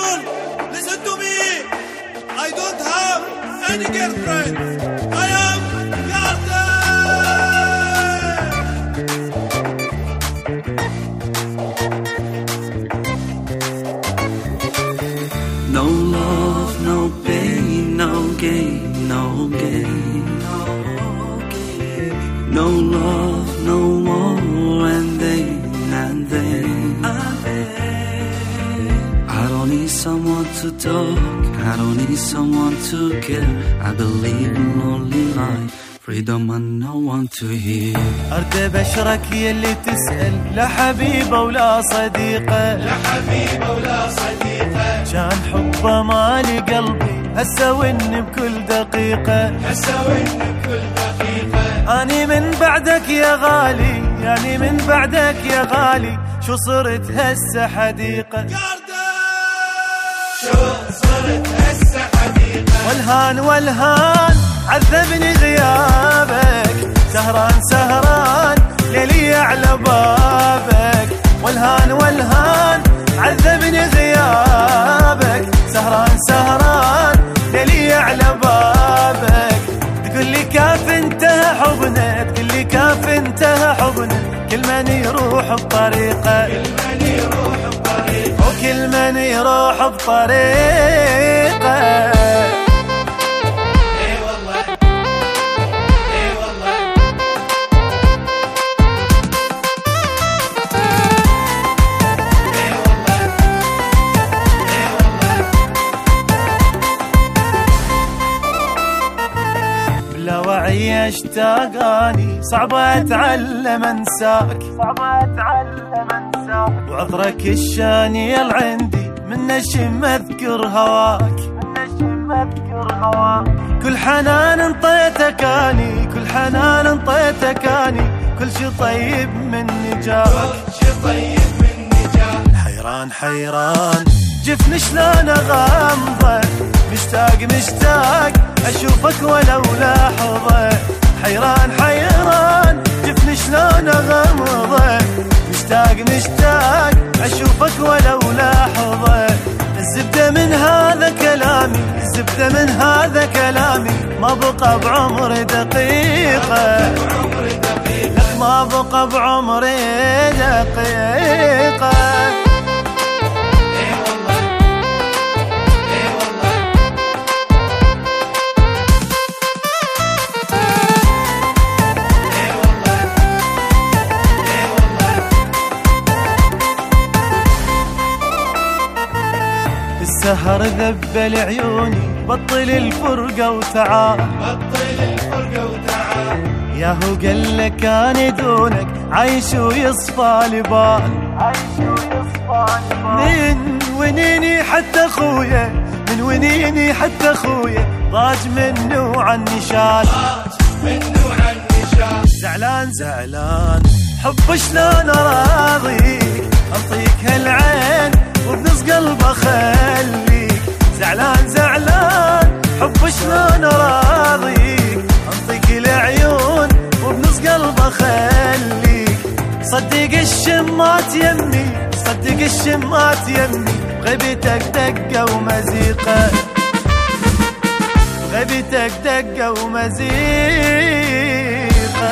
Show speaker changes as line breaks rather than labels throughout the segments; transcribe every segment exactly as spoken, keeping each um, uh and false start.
people, listen to me. I don't have any girlfriend. I am Garden.
No love, no pain, no gain, no gain, no gain. No love, no more, and then, and then, and then. I don't need someone to talk, I don't need someone to care. I believe in only life, freedom and no one to hear.
أرد بشرك يلي تسأل، لا حبيبة ولا صديقة،
لا حبيبة ولا صديقة.
كان حبه مالي قلبي هسه ون بكل دقيقة،
هسه ون بكل دقيقة.
أني من بعدك يا غالي، يعني من بعدك يا غالي، شو صرت هسه حديقة.
شو صرت هسه حديقة.
والهان والهان عذبني غيابك، سهران سهران ليلي على بابك. والهان والهان عذبني غيابك، سهران سهران ليلي على بابك. تقول لي كاف انتهى حبنا، تقول لي كاف انتهى حبنا، كل من يروح بطريقه،
كل من يروح بطريقه،
وكل من يروح بطريقه. وعي اشتاقاني، صعبة اتعلم انساك، صعبة اتعلم انساك. وعذرك الشاني عندي، من نشم اذكر هواك، من نشم اذكر هواك. كل حنان انطيتك اني، كل حنان انطيتك اني، كل شي طيب مني جاك،
كل شي طيب مني جاك.
حيران حيران جفن شلون اغمضه، مشتاق مشتاق اشوفك ولو لحظه. حيران حيران جفن شلون اغمضه، مشتاق مشتاق اشوفك ولو لحظه. الزبده من هذا كلامي، الزبده من هذا كلامي، ما بقى بعمري دقيقه، لك ما بقى بعمري دقيقه. السهر ذبل عيوني، بطل الفرقة وتعال،
بطل الفرقة وتعال.
ياهو قال لك أنا دونك عايش ويصفى لبال، عايش ويصفى لبال. من ونيني حتى أخويا، من ونيني حتى أخويا، ضاج منه عني شال،
ضاج منه عني شال.
زعلان زعلان حب شلون أراضيك، أنطيك هالعين وبنص قلب اخليك. زعلان زعلان حب شلون اراضيك، انطيك العيون وبنص قلب اخليك. صدق الشمات يمي، صدق الشمات يمي، غيبتك دقه ومزيقه، غيبتك دقه ومزيقه.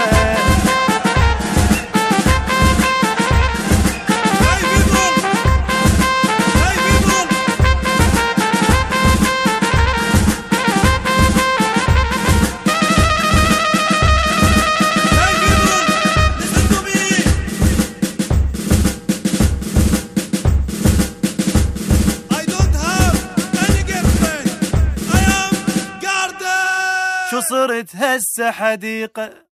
شو صرت هسه حديقة.